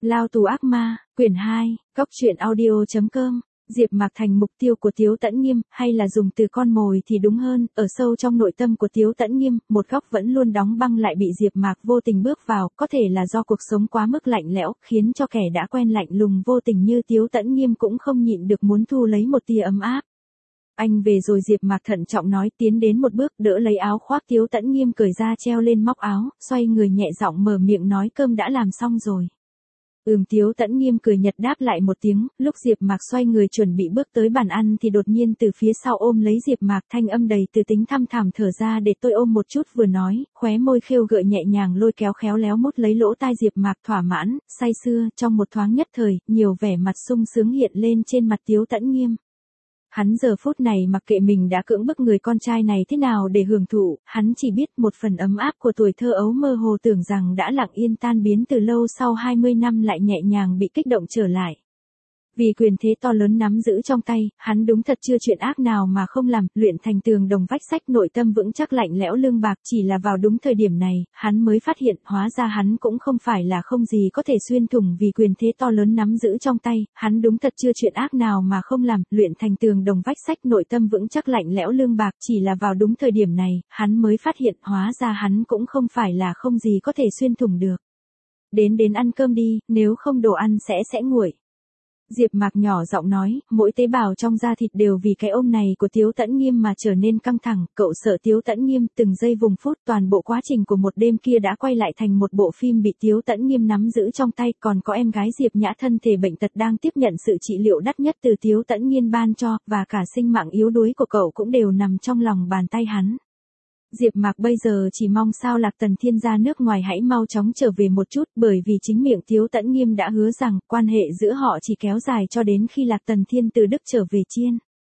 Lao tù ác ma, quyển 2, Cốc truyện audio.com. Diệp Mạc thành mục tiêu của Tiếu Tẫn Nghiêm, hay là dùng từ con mồi thì đúng hơn, ở sâu trong nội tâm của Tiếu Tẫn Nghiêm, một góc vẫn luôn đóng băng lại bị Diệp Mạc vô tình bước vào, có thể là do cuộc sống quá mức lạnh lẽo, khiến cho kẻ đã quen lạnh lùng vô tình như Tiếu Tẫn Nghiêm cũng không nhịn được muốn thu lấy một tia ấm áp. Anh về rồi, Diệp Mạc thận trọng nói, tiến đến một bước, đỡ lấy áo khoác Tiếu Tẫn Nghiêm cởi ra treo lên móc áo, xoay người nhẹ giọng mở miệng nói, cơm đã làm xong rồi. Tiếu Tẫn Nghiêm cười nhật đáp lại một tiếng, lúc Diệp Mạc xoay người chuẩn bị bước tới bàn ăn thì đột nhiên từ phía sau ôm lấy Diệp Mạc, thanh âm đầy từ tính thăm thẳm, thở ra để tôi ôm một chút, vừa nói, khóe môi khêu gợi nhẹ nhàng lôi kéo khéo léo mút lấy lỗ tai Diệp Mạc, thỏa mãn, say sưa, trong một thoáng nhất thời, nhiều vẻ mặt sung sướng hiện lên trên mặt Tiếu Tẫn Nghiêm. Hắn giờ phút này mặc kệ mình đã cưỡng bức người con trai này thế nào để hưởng thụ, hắn chỉ biết một phần ấm áp của tuổi thơ ấu mơ hồ tưởng rằng đã lặng yên tan biến từ lâu, sau 20 năm lại nhẹ nhàng bị kích động trở lại. Vì quyền thế to lớn nắm giữ trong tay, hắn đúng thật chưa chuyện ác nào mà không làm, luyện thành tường đồng vách sắt, nội tâm vững chắc lạnh lẽo lương bạc, chỉ là vào đúng thời điểm này, hắn mới phát hiện, hóa ra hắn cũng không phải là không gì có thể xuyên thủng, vì quyền thế to lớn nắm giữ trong tay, hắn đúng thật chưa chuyện ác nào mà không làm, luyện thành tường đồng vách sắt, nội tâm vững chắc lạnh lẽo lương bạc, chỉ là vào đúng thời điểm này, hắn mới phát hiện, hóa ra hắn cũng không phải là không gì có thể xuyên thủng được. Đến ăn cơm đi, nếu không đồ ăn sẽ nguội. Diệp Mạc nhỏ giọng nói, mỗi tế bào trong da thịt đều vì cái ôm này của Tiếu Tẫn Nghiêm mà trở nên căng thẳng, cậu sợ Tiếu Tẫn Nghiêm, từng giây vùng phút, toàn bộ quá trình của một đêm kia đã quay lại thành một bộ phim bị Tiếu Tẫn Nghiêm nắm giữ trong tay, còn có em gái Diệp Nhã thân thể bệnh tật đang tiếp nhận sự trị liệu đắt nhất từ Tiếu Tẫn Nghiêm ban cho, và cả sinh mạng yếu đuối của cậu cũng đều nằm trong lòng bàn tay hắn. Diệp Mạc bây giờ chỉ mong sao Lạc Tần Thiên ra nước ngoài hãy mau chóng trở về một chút, bởi vì chính miệng Tiếu Tẫn Nghiêm đã hứa rằng, quan hệ giữa họ chỉ kéo dài cho đến khi Lạc Tần Thiên từ Đức trở về Chiên.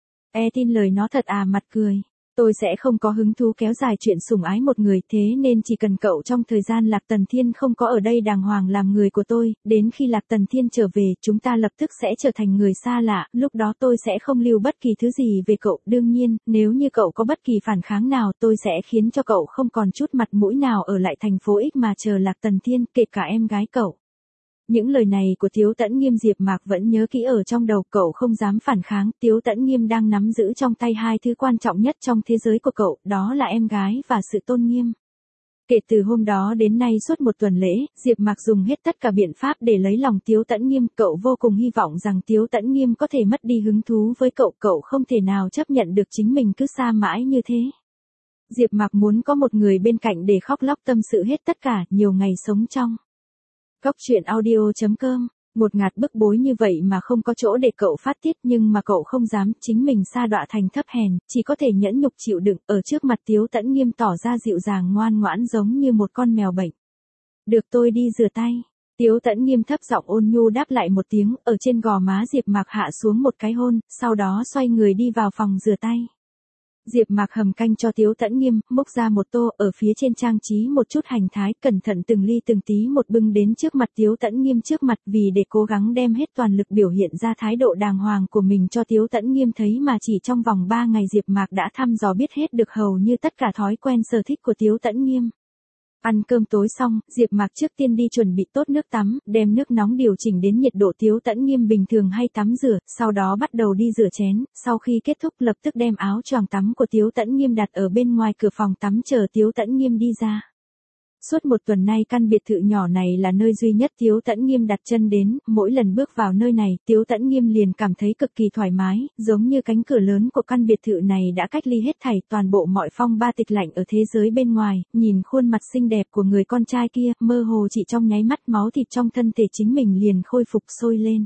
Tin lời nó thật à, mặt cười. Tôi sẽ không có hứng thú kéo dài chuyện sủng ái một người, thế nên chỉ cần cậu trong thời gian Lạc Tần Thiên không có ở đây đàng hoàng làm người của tôi, đến khi Lạc Tần Thiên trở về, chúng ta lập tức sẽ trở thành người xa lạ, lúc đó tôi sẽ không lưu bất kỳ thứ gì về cậu, đương nhiên, nếu như cậu có bất kỳ phản kháng nào, tôi sẽ khiến cho cậu không còn chút mặt mũi nào ở lại thành phố X mà chờ Lạc Tần Thiên, kể cả em gái cậu. Những lời này của Tiếu Tẫn Nghiêm Diệp Mạc vẫn nhớ kỹ ở trong đầu, cậu không dám phản kháng, Tiếu Tẫn Nghiêm đang nắm giữ trong tay hai thứ quan trọng nhất trong thế giới của cậu, đó là em gái và sự tôn nghiêm. Kể từ hôm đó đến nay suốt một tuần lễ, Diệp Mạc dùng hết tất cả biện pháp để lấy lòng Tiếu Tẫn Nghiêm, cậu vô cùng hy vọng rằng Tiếu Tẫn Nghiêm có thể mất đi hứng thú với cậu, cậu không thể nào chấp nhận được chính mình cứ xa mãi như thế. Diệp Mạc muốn có một người bên cạnh để khóc lóc tâm sự hết tất cả, nhiều ngày sống trong Cốc truyện audio.com. Một ngạt bức bối như vậy mà không có chỗ để cậu phát tiết, nhưng mà cậu không dám chính mình sa đọa thành thấp hèn, chỉ có thể nhẫn nhục chịu đựng, ở trước mặt Tiếu Tẫn Nghiêm tỏ ra dịu dàng ngoan ngoãn giống như một con mèo bệnh. Được, tôi đi rửa tay. Tiếu Tẫn Nghiêm thấp giọng ôn nhu đáp lại một tiếng, ở trên gò má Diệp Mạc hạ xuống một cái hôn, sau đó xoay người đi vào phòng rửa tay. Diệp Mạc hầm canh cho Tiếu Tẫn Nghiêm, múc ra một tô, ở phía trên trang trí một chút hành thái, cẩn thận từng ly từng tí một bưng đến trước mặt Tiếu Tẫn Nghiêm trước mặt, vì để cố gắng đem hết toàn lực biểu hiện ra thái độ đàng hoàng của mình cho Tiếu Tẫn Nghiêm thấy, mà chỉ trong vòng 3 ngày Diệp Mạc đã thăm dò biết hết được hầu như tất cả thói quen sở thích của Tiếu Tẫn Nghiêm. Ăn cơm tối xong, Diệp Mạc trước tiên đi chuẩn bị tốt nước tắm, đem nước nóng điều chỉnh đến nhiệt độ Tiếu Tẫn Nghiêm bình thường hay tắm rửa, sau đó bắt đầu đi rửa chén, sau khi kết thúc lập tức đem áo choàng tắm của Tiếu Tẫn Nghiêm đặt ở bên ngoài cửa phòng tắm chờ Tiếu Tẫn Nghiêm đi ra. Suốt một tuần nay căn biệt thự nhỏ này là nơi duy nhất Tiếu Tẫn Nghiêm đặt chân đến, mỗi lần bước vào nơi này, Tiếu Tẫn Nghiêm liền cảm thấy cực kỳ thoải mái, giống như cánh cửa lớn của căn biệt thự này đã cách ly hết thảy toàn bộ mọi phong ba tịch lạnh ở thế giới bên ngoài, nhìn khuôn mặt xinh đẹp của người con trai kia, mơ hồ chỉ trong nháy mắt máu thịt trong thân thể chính mình liền khôi phục sôi lên.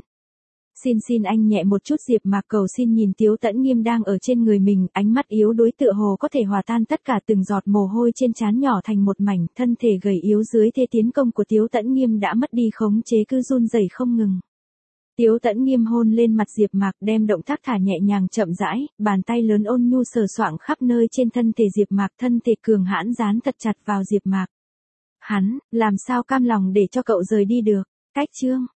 Xin anh nhẹ một chút, Diệp Mạc cầu xin nhìn Tiếu Tẫn Nghiêm đang ở trên người mình, ánh mắt yếu đuối tựa hồ có thể hòa tan tất cả từng giọt mồ hôi trên trán nhỏ thành một mảnh, thân thể gầy yếu dưới thế tiến công của Tiếu Tẫn Nghiêm đã mất đi khống chế cứ run rẩy không ngừng. Tiếu Tẫn Nghiêm hôn lên mặt Diệp Mạc, đem động tác thả nhẹ nhàng chậm rãi, bàn tay lớn ôn nhu sờ soạng khắp nơi trên thân thể Diệp Mạc, thân thể cường hãn dán thật chặt vào Diệp Mạc. Hắn làm sao cam lòng để cho cậu rời đi được? Cách chương